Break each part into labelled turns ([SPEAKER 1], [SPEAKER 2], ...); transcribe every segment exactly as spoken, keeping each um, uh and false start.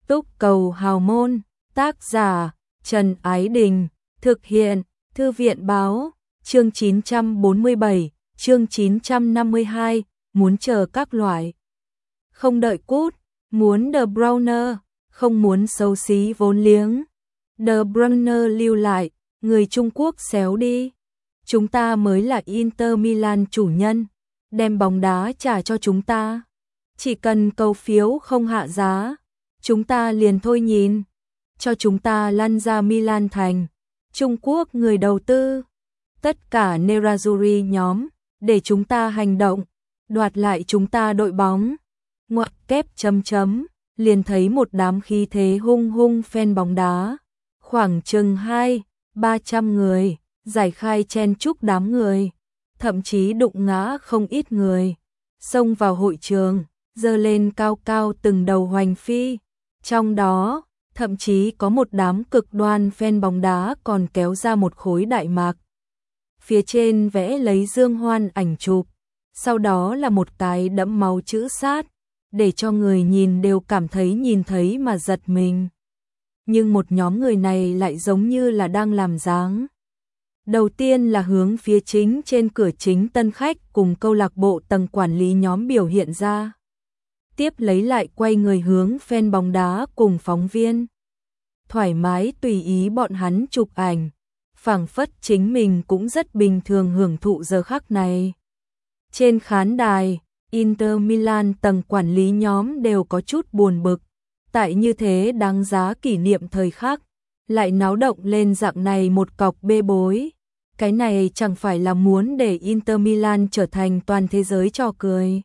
[SPEAKER 1] Túc cầu hào môn, tác giả Trần Ái Đình, thực hiện Thư viện báo, chương chín trăm bốn mươi bảy, chương chín trăm năm mươi hai, muốn chờ các loại. Không đợi cút, muốn The Browner, không muốn xấu xí vốn liếng. The Browner lưu lại, người Trung Quốc xéo đi. Chúng ta mới là Inter Milan chủ nhân, đem bóng đá trả cho chúng ta. Chỉ cần cầu phiếu không hạ giá, chúng ta liền thôi nhìn. Cho chúng ta lăn ra Milan thành. Trung Quốc người đầu tư. Tất cả Nerazzurri nhóm, để chúng ta hành động, đoạt lại chúng ta đội bóng. Ngoặc kép chấm chấm, liền thấy một đám khí thế hung hung fan bóng đá. Khoảng chừng hai, ba trăm người, giải khai chen chúc đám người. Thậm chí đụng ngã không ít người. Xông vào hội trường, giơ lên cao cao từng đầu hoành phi. Trong đó, thậm chí có một đám cực đoan fan bóng đá còn kéo ra một khối đại mạc. Phía trên vẽ lấy Dương Hoan ảnh chụp, sau đó là một cái đẫm máu chữ sát, để cho người nhìn đều cảm thấy nhìn thấy mà giật mình. Nhưng một nhóm người này lại giống như là đang làm dáng. Đầu tiên là hướng phía chính trên cửa chính tân khách cùng câu lạc bộ tầng quản lý nhóm biểu hiện ra. Tiếp lấy lại quay người hướng fan bóng đá cùng phóng viên. Thoải mái tùy ý bọn hắn chụp ảnh, phảng phất chính mình cũng rất bình thường hưởng thụ giờ khắc này. Trên khán đài, Inter Milan tầng quản lý nhóm đều có chút buồn bực, tại như thế đáng giá kỷ niệm thời khắc, lại náo động lên dạng này một cọc bê bối. Cái này chẳng phải là muốn để Inter Milan trở thành toàn thế giới trò cười.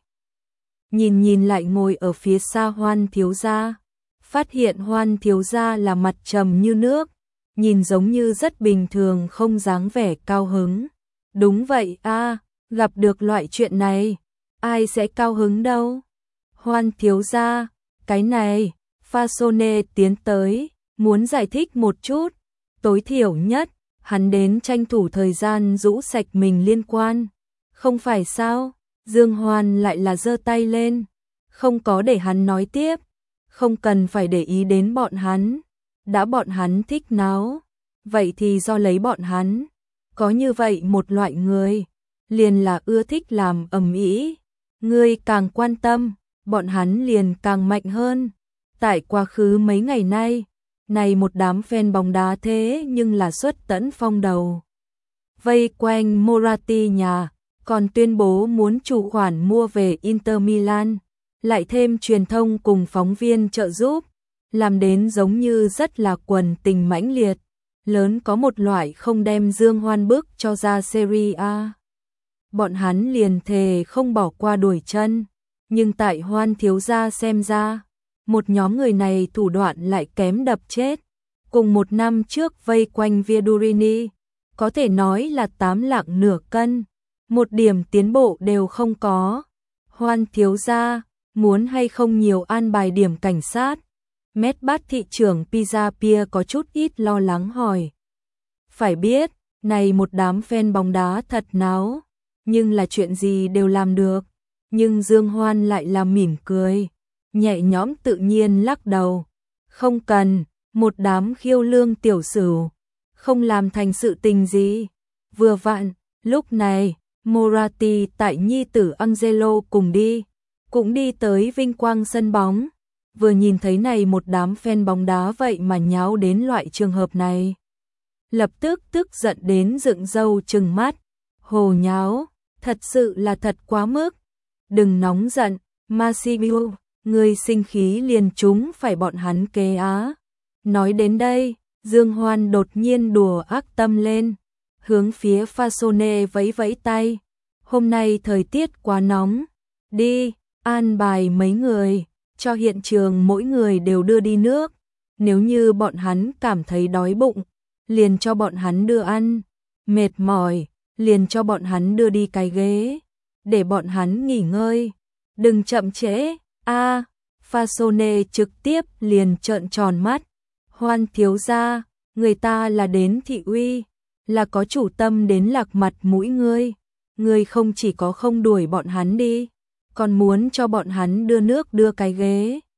[SPEAKER 1] Nhìn nhìn lại ngồi ở phía xa Hoan thiếu gia, phát hiện Hoan thiếu gia là mặt trầm như nước, nhìn giống như rất bình thường không dáng vẻ cao hứng. Đúng vậy a, gặp được loại chuyện này, ai sẽ cao hứng đâu. Hoan thiếu gia, cái này, Fasone tiến tới, muốn giải thích một chút, tối thiểu nhất, hắn đến tranh thủ thời gian rũ sạch mình liên quan. Không phải sao? Dương Hoan lại là giơ tay lên, không có để hắn nói tiếp, không cần phải để ý đến bọn hắn, đã bọn hắn thích náo, vậy thì do lấy bọn hắn. Có như vậy một loại người, liền là ưa thích làm ầm ĩ, ngươi càng quan tâm, bọn hắn liền càng mạnh hơn. Tại quá khứ mấy ngày nay, này một đám fan bóng đá thế nhưng là xuất tẫn phong đầu. Vây quanh Moratti nhà, còn tuyên bố muốn chủ khoản mua về Inter Milan, lại thêm truyền thông cùng phóng viên trợ giúp, làm đến giống như rất là quần tình mãnh liệt, lớn có một loại không đem Dương Hoan bước cho ra Serie A. Bọn hắn liền thề không bỏ qua đuổi chân, nhưng tại Hoan thiếu gia xem ra, một nhóm người này thủ đoạn lại kém đập chết. Cùng một năm trước vây quanh Viadurini, có thể nói là tám lạng nửa cân, một điểm tiến bộ đều không có. Hoan thiếu gia, muốn hay không nhiều an bài điểm cảnh sát? Mét bát thị trưởng Pizza Pia có chút ít lo lắng hỏi. Phải biết, này một đám fan bóng đá thật náo, nhưng là chuyện gì đều làm được. Nhưng Dương Hoan lại là mỉm cười, nhẹ nhõm tự nhiên lắc đầu. Không cần, một đám khiêu lương tiểu sửu, không làm thành sự tình gì. Vừa vặn, lúc này, Moratti tại nhi tử Angelo cùng đi, cũng đi tới vinh quang sân bóng. Vừa nhìn thấy này một đám fan bóng đá vậy mà nháo đến loại trường hợp này. Lập tức tức giận đến dựng râu trừng mắt. Hồ nháo, thật sự là thật quá mức. Đừng nóng giận, Massimio, người sinh khí liền chúng phải bọn hắn kế á. Nói đến đây, Dương Hoan đột nhiên đùa ác tâm lên, hướng phía Fasone vẫy vẫy tay. Hôm nay thời tiết quá nóng, đi, an bài mấy người, cho hiện trường mỗi người đều đưa đi nước. Nếu như bọn hắn cảm thấy đói bụng, liền cho bọn hắn đưa ăn, mệt mỏi, liền cho bọn hắn đưa đi cái ghế, để bọn hắn nghỉ ngơi. Đừng chậm trễ, a à, Fasone trực tiếp liền trợn tròn mắt. Hoan thiếu gia, người ta là đến thị uy, là có chủ tâm đến lạc mặt mũi ngươi. Ngươi không chỉ có không đuổi bọn hắn đi, còn muốn cho bọn hắn đưa nước đưa cái ghế.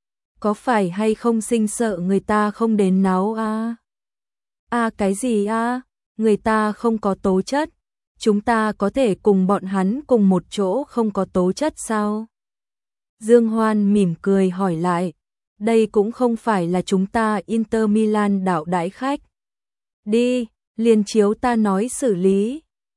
[SPEAKER 1] có phải hay không sinh sợ người ta không đến náo a? A cái gì a? Người ta không có tố chất, chúng ta có thể cùng bọn hắn cùng một chỗ không có tố chất sao? Dương Hoan mỉm cười hỏi lại, đây cũng không phải là chúng ta Inter Milan đạo đãi khách. Đi, liền chiếu ta nói xử lý.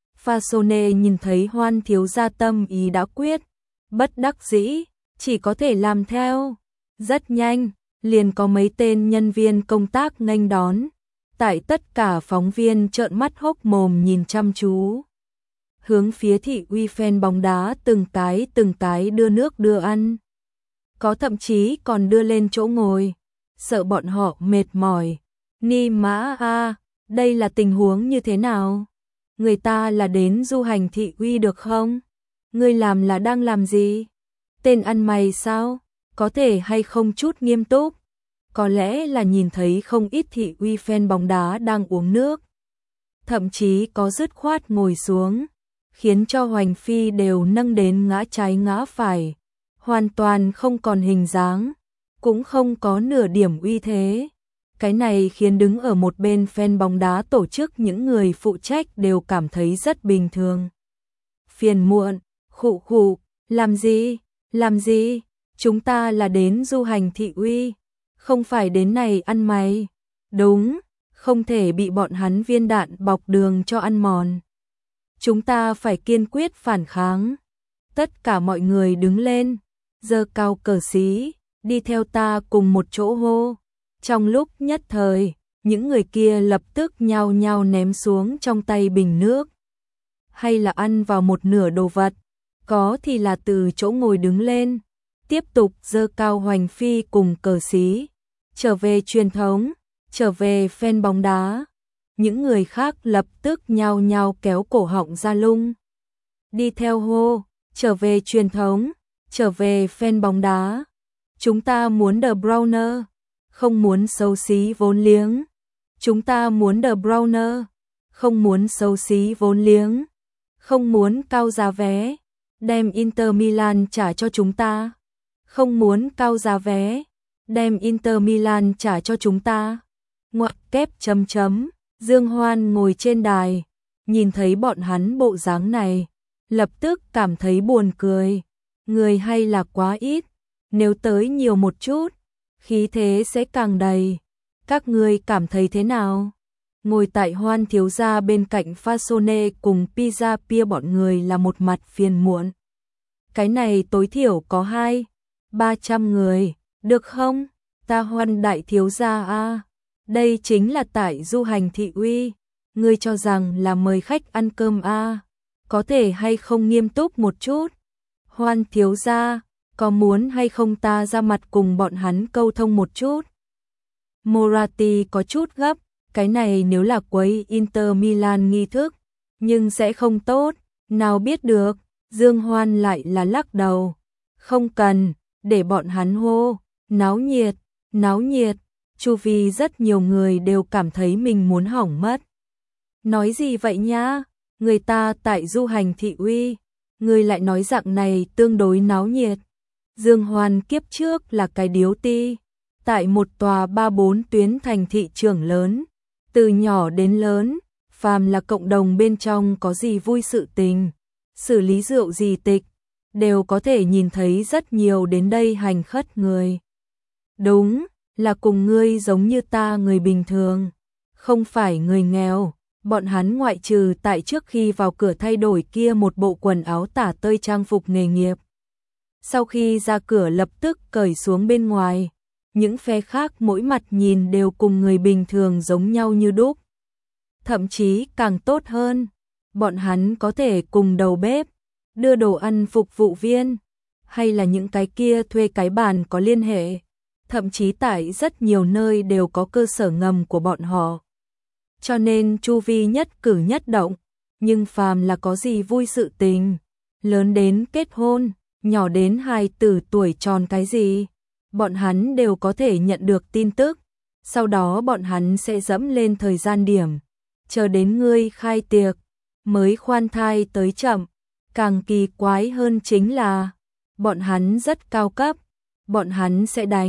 [SPEAKER 1] Fasone nhìn thấy Hoan thiếu gia tâm ý đã quyết, bất đắc dĩ, chỉ có thể làm theo. Rất nhanh, liền có mấy tên nhân viên công tác nghênh đón. Tại tất cả phóng viên trợn mắt hốc mồm nhìn chăm chú. Hướng phía thị uy fan bóng đá từng cái từng cái đưa nước đưa ăn. Có thậm chí còn đưa lên chỗ ngồi, sợ bọn họ mệt mỏi. Ni mã a, đây là tình huống như thế nào? Người ta là đến du hành thị uy được không? Ngươi làm là đang làm gì? Tên ăn mày sao? Có thể hay không chút nghiêm túc? Có lẽ là nhìn thấy không ít thị uy fan bóng đá đang uống nước. Thậm chí có dứt khoát ngồi xuống, khiến cho Hoành Phi đều nâng đến ngã trái ngã phải. Hoàn toàn không còn hình dáng, cũng không có nửa điểm uy thế. Cái này khiến đứng ở một bên fan bóng đá tổ chức những người phụ trách đều cảm thấy rất bình thường. Phiền muộn, khụ khụ, làm gì, làm gì, chúng ta là đến du hành thị uy, không phải đến này ăn mày. Đúng, không thể bị bọn hắn viên đạn bọc đường cho ăn mòn. Chúng ta phải kiên quyết phản kháng. Tất cả mọi người đứng lên, giơ cao cờ xí, đi theo ta cùng một chỗ hô. Trong lúc nhất thời, những người kia lập tức nhao nhao ném xuống trong tay bình nước. Hay là ăn vào một nửa đồ vật, có thì là từ chỗ ngồi đứng lên, tiếp tục giơ cao Hoành Phi cùng cờ xí. Trở về truyền thống, trở về fan bóng đá. Những người khác lập tức nhao nhao kéo cổ họng ra lung. Đi theo hô, trở về truyền thống, trở về fan bóng đá. Chúng ta muốn The Browner, không muốn xấu xí vốn liếng. Chúng ta muốn The Browner, không muốn xấu xí vốn liếng. Không muốn cao giá vé, đem Inter Milan trả cho chúng ta. Không muốn cao giá vé, đem Inter Milan trả cho chúng ta. Ngoặc kép chấm chấm. Dương Hoan ngồi trên đài, nhìn thấy bọn hắn bộ dáng này, lập tức cảm thấy buồn cười. Người hay là quá ít, nếu tới nhiều một chút, khí thế sẽ càng đầy. Các ngươi cảm thấy thế nào? Ngồi tại Hoan thiếu gia bên cạnh Fasone cùng Pizza Pia bọn người là một mặt phiền muộn. Cái này tối thiểu có hai, ba trăm người, được không? Ta Hoan đại thiếu gia a. Đây chính là tại du hành thị uy, ngươi cho rằng là mời khách ăn cơm a, có thể hay không nghiêm túc một chút? Hoan thiếu gia, có muốn hay không ta ra mặt cùng bọn hắn câu thông một chút? Moratti có chút gấp, cái này nếu là quấy Inter Milan nghi thức, nhưng sẽ không tốt, nào biết được. Dương Hoan lại là lắc đầu, không cần, để bọn hắn hô, náo nhiệt, náo nhiệt. Chu vi rất nhiều người đều cảm thấy mình muốn hỏng mất. Nói gì vậy nhá? Người ta tại du hành thị uy, người lại nói dạng này tương đối náo nhiệt. Dương Hoan kiếp trước là cái điếu ti, tại một tòa ba bốn tuyến thành thị trường lớn, từ nhỏ đến lớn, phàm là cộng đồng bên trong có gì vui sự tình, xử lý rượu gì tịch, đều có thể nhìn thấy rất nhiều đến đây hành khất người. Đúng, là cùng ngươi giống như ta người bình thường, không phải người nghèo. Bọn hắn ngoại trừ tại trước khi vào cửa thay đổi kia một bộ quần áo tả tơi trang phục nghề nghiệp. Sau khi ra cửa lập tức cởi xuống bên ngoài, những phe khác mỗi mặt nhìn đều cùng người bình thường giống nhau như đúc. Thậm chí càng tốt hơn, bọn hắn có thể cùng đầu bếp, đưa đồ ăn phục vụ viên, hay là những cái kia thuê cái bàn có liên hệ. Thậm chí tại rất nhiều nơi đều có cơ sở ngầm của bọn họ. Cho nên chu vi nhất cử nhất động, nhưng phàm là có gì vui sự tình, lớn đến kết hôn, nhỏ đến hài tử tuổi tròn cái gì, bọn hắn đều có thể nhận được tin tức, sau đó bọn hắn sẽ dẫm lên thời gian điểm, chờ đến ngươi khai tiệc, mới khoan thai tới chậm. Càng kỳ quái hơn chính là, bọn hắn rất cao cấp, bọn hắn sẽ đánh,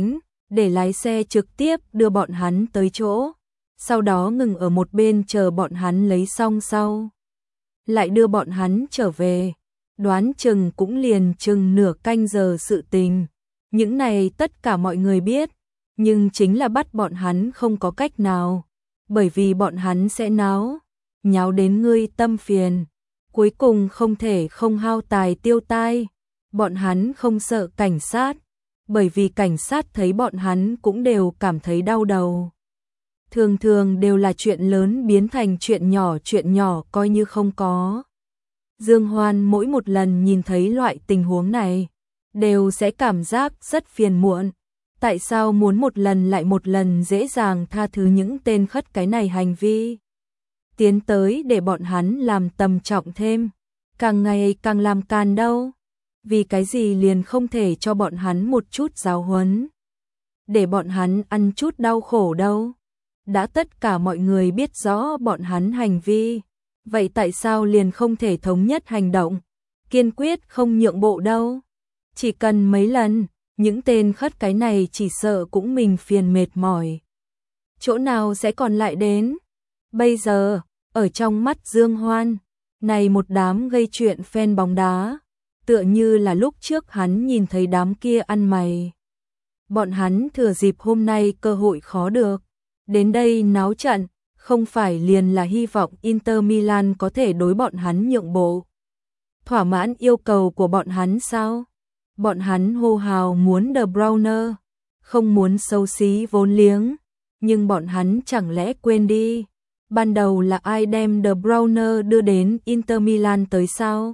[SPEAKER 1] để lái xe trực tiếp đưa bọn hắn tới chỗ, sau đó ngừng ở một bên chờ bọn hắn lấy xong sau. Lại đưa bọn hắn trở về, đoán chừng cũng liền chừng nửa canh giờ sự tình. Những này tất cả mọi người biết, nhưng chính là bắt bọn hắn không có cách nào, bởi vì bọn hắn sẽ náo, nháo đến ngươi tâm phiền. Cuối cùng không thể không hao tài tiêu tai, bọn hắn không sợ cảnh sát, bởi vì cảnh sát thấy bọn hắn cũng đều cảm thấy đau đầu. Thường thường đều là chuyện lớn biến thành chuyện nhỏ, chuyện nhỏ coi như không có. Dương Hoan mỗi một lần nhìn thấy loại tình huống này, đều sẽ cảm giác rất phiền muộn. Tại sao muốn một lần lại một lần dễ dàng tha thứ những tên khất cái này hành vi? Tiến tới để bọn hắn làm tầm trọng thêm, càng ngày càng làm càn đâu. Vì cái gì liền không thể cho bọn hắn một chút giáo huấn, để bọn hắn ăn chút đau khổ đâu? Đã tất cả mọi người biết rõ bọn hắn hành vi, vậy tại sao liền không thể thống nhất hành động, kiên quyết không nhượng bộ đâu? Chỉ cần mấy lần, những tên khất cái này chỉ sợ cũng mình phiền mệt mỏi. Chỗ nào sẽ còn lại đến? Bây giờ, ở trong mắt Dương Hoan, này một đám gây chuyện fan bóng đá, tựa như là lúc trước hắn nhìn thấy đám kia ăn mày. Bọn hắn thừa dịp hôm nay cơ hội khó được, đến đây náo trận, không phải liền là hy vọng Inter Milan có thể đối bọn hắn nhượng bộ, thỏa mãn yêu cầu của bọn hắn sao? Bọn hắn hô hào muốn De Bruyne, không muốn xấu xí vốn liếng, nhưng bọn hắn chẳng lẽ quên đi, ban đầu là ai đem De Bruyne đưa đến Inter Milan tới sao?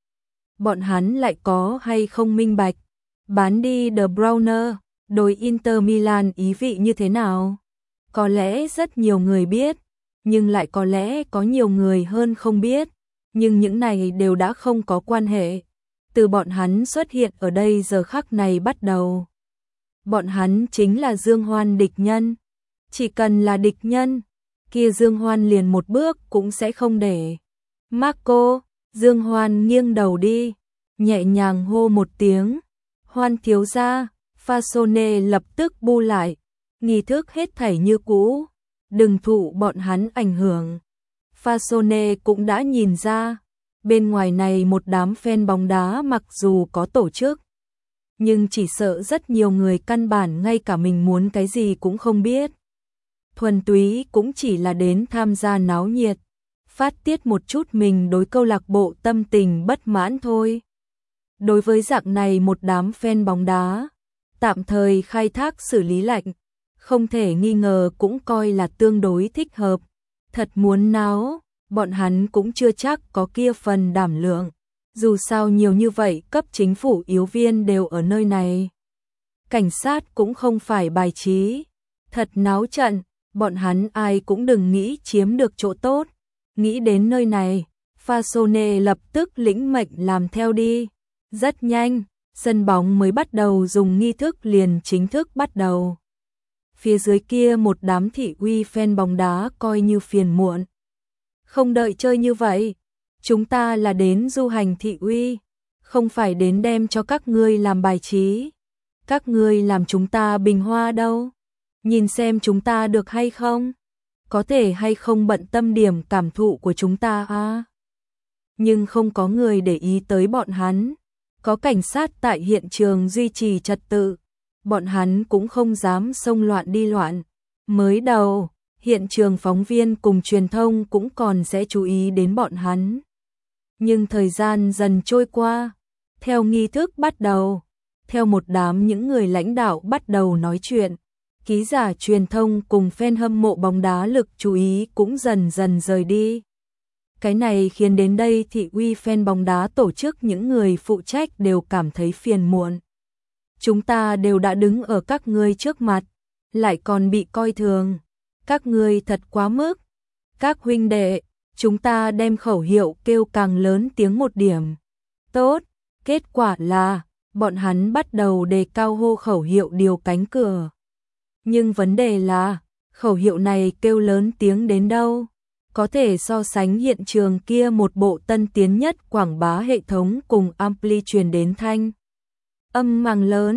[SPEAKER 1] Bọn hắn lại có hay không minh bạch, bán đi De Bruyne, đối Inter Milan ý vị như thế nào? Có lẽ rất nhiều người biết, nhưng lại có lẽ có nhiều người hơn không biết, nhưng những này đều đã không có quan hệ. Từ bọn hắn xuất hiện ở đây giờ khắc này bắt đầu, bọn hắn chính là Dương Hoan địch nhân. Chỉ cần là địch nhân, kia Dương Hoan liền một bước cũng sẽ không để. Marco, Dương Hoan nghiêng đầu đi, nhẹ nhàng hô một tiếng, Hoan thiếu gia. Fasone lập tức bu lại, nghi thức hết thảy như cũ, đừng thụ bọn hắn ảnh hưởng. Fasone cũng đã nhìn ra, bên ngoài này một đám fan bóng đá mặc dù có tổ chức, nhưng chỉ sợ rất nhiều người căn bản ngay cả mình muốn cái gì cũng không biết. Thuần túy cũng chỉ là đến tham gia náo nhiệt, phát tiết một chút mình đối câu lạc bộ tâm tình bất mãn thôi. Đối với dạng này một đám fan bóng đá, tạm thời khai thác xử lý lạnh, không thể nghi ngờ cũng coi là tương đối thích hợp. Thật muốn náo, bọn hắn cũng chưa chắc có kia phần đảm lượng. Dù sao nhiều như vậy cấp chính phủ yếu viên đều ở nơi này. Cảnh sát cũng không phải bài trí. Thật náo trận, bọn hắn ai cũng đừng nghĩ chiếm được chỗ tốt. Nghĩ đến nơi này, Fasone lập tức lĩnh mệnh làm theo đi. Rất nhanh, sân bóng mới bắt đầu dùng nghi thức liền chính thức bắt đầu. Phía dưới kia một đám thị uy fan bóng đá coi như phiền muộn. Không đợi chơi như vậy, chúng ta là đến du hành thị uy, không phải đến đem cho các ngươi làm bài trí. Các ngươi làm chúng ta bình hoa đâu, nhìn xem chúng ta được hay không, có thể hay không bận tâm điểm cảm thụ của chúng ta à. Nhưng không có người để ý tới bọn hắn, có cảnh sát tại hiện trường duy trì trật tự, bọn hắn cũng không dám xông loạn đi loạn. Mới đầu, hiện trường phóng viên cùng truyền thông cũng còn sẽ chú ý đến bọn hắn. Nhưng thời gian dần trôi qua, theo nghi thức bắt đầu, theo một đám những người lãnh đạo bắt đầu nói chuyện, ký giả truyền thông cùng fan hâm mộ bóng đá lực chú ý cũng dần dần rời đi. Cái này khiến đến đây thị uy fan bóng đá tổ chức những người phụ trách đều cảm thấy phiền muộn. Chúng ta đều đã đứng ở các ngươi trước mặt, lại còn bị coi thường. Các ngươi thật quá mức. Các huynh đệ, chúng ta đem khẩu hiệu kêu càng lớn tiếng một điểm. Tốt, kết quả là, bọn hắn bắt đầu đề cao hô khẩu hiệu điều cánh cửa. Nhưng vấn đề là, khẩu hiệu này kêu lớn tiếng đến đâu? Có thể so sánh hiện trường kia một bộ tân tiến nhất quảng bá hệ thống cùng ampli truyền đến thanh âm màng lớn.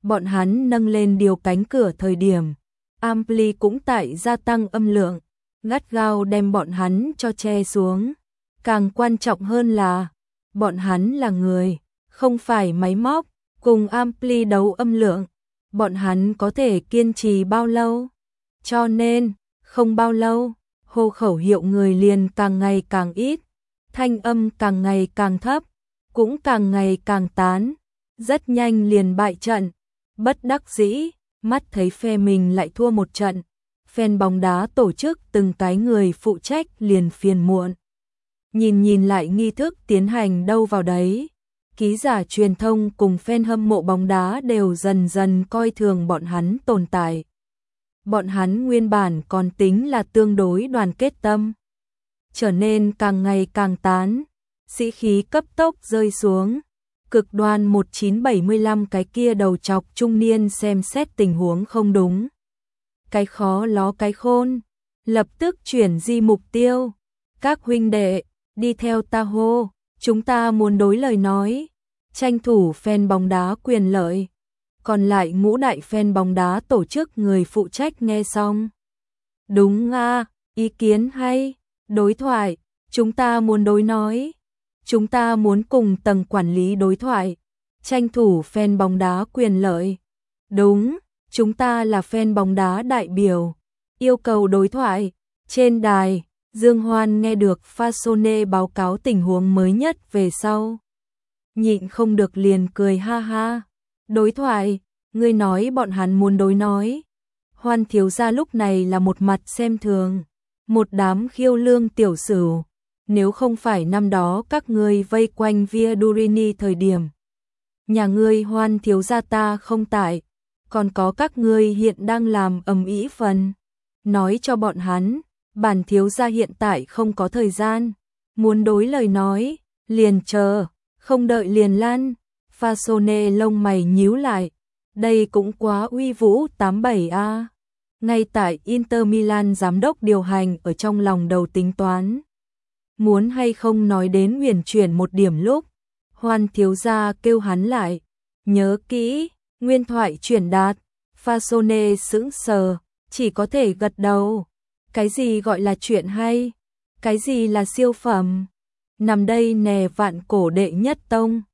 [SPEAKER 1] Bọn hắn nâng lên điều cánh cửa thời điểm, ampli cũng tại gia tăng âm lượng, gắt gao đem bọn hắn cho che xuống. Càng quan trọng hơn là, bọn hắn là người, không phải máy móc, cùng ampli đấu âm lượng, bọn hắn có thể kiên trì bao lâu? Cho nên, không bao lâu, hô khẩu hiệu người liền càng ngày càng ít, thanh âm càng ngày càng thấp, cũng càng ngày càng tán, rất nhanh liền bại trận. Bất đắc dĩ, mắt thấy phe mình lại thua một trận, fan bóng đá tổ chức từng cái người phụ trách liền phiền muộn. Nhìn nhìn lại nghi thức tiến hành đâu vào đấy, ký giả truyền thông cùng fan hâm mộ bóng đá đều dần dần coi thường bọn hắn tồn tại. Bọn hắn nguyên bản còn tính là tương đối đoàn kết tâm, trở nên càng ngày càng tán, sĩ khí cấp tốc rơi xuống. Cực đoan một nghìn chín trăm bảy mươi lăm cái kia đầu chọc trung niên xem xét tình huống không đúng. Cái khó ló cái khôn, lập tức chuyển di mục tiêu. Các huynh đệ, đi theo ta hô, chúng ta muốn đối lời nói, tranh thủ fan bóng đá quyền lợi. Còn lại ngũ đại fan bóng đá tổ chức người phụ trách nghe xong. Đúng nga, ý kiến hay, đối thoại, chúng ta muốn đối nói. Chúng ta muốn cùng tầng quản lý đối thoại, tranh thủ fan bóng đá quyền lợi. Đúng, chúng ta là fan bóng đá đại biểu, yêu cầu đối thoại. Trên đài, Dương Hoan nghe được Fasone báo cáo tình huống mới nhất về sau. Nhịn không được liền cười ha ha. Đối thoại, ngươi nói bọn hắn muốn đối nói. Hoan thiếu gia lúc này là một mặt xem thường, một đám khiêu lương tiểu sửu. Nếu không phải năm đó các ngươi vây quanh Via Durini thời điểm, nhà ngươi Hoan thiếu gia ta không tại, còn có các ngươi hiện đang làm ầm ĩ phần. Nói cho bọn hắn, bản thiếu gia hiện tại không có thời gian, muốn đối lời nói, liền chờ, không đợi liền lăn. Fasone lông mày nhíu lại, đây cũng quá uy vũ tám bảy a. Ngay tại Inter Milan giám đốc điều hành ở trong lòng đầu tính toán. Muốn hay không nói đến huyền chuyển một điểm lúc, Hoan thiếu gia kêu hắn lại, nhớ kỹ, nguyên thoại chuyển đạt. Fasone sững sờ, chỉ có thể gật đầu. Cái gì gọi là chuyện hay? Cái gì là siêu phẩm? Nằm đây nè vạn cổ đệ nhất tông.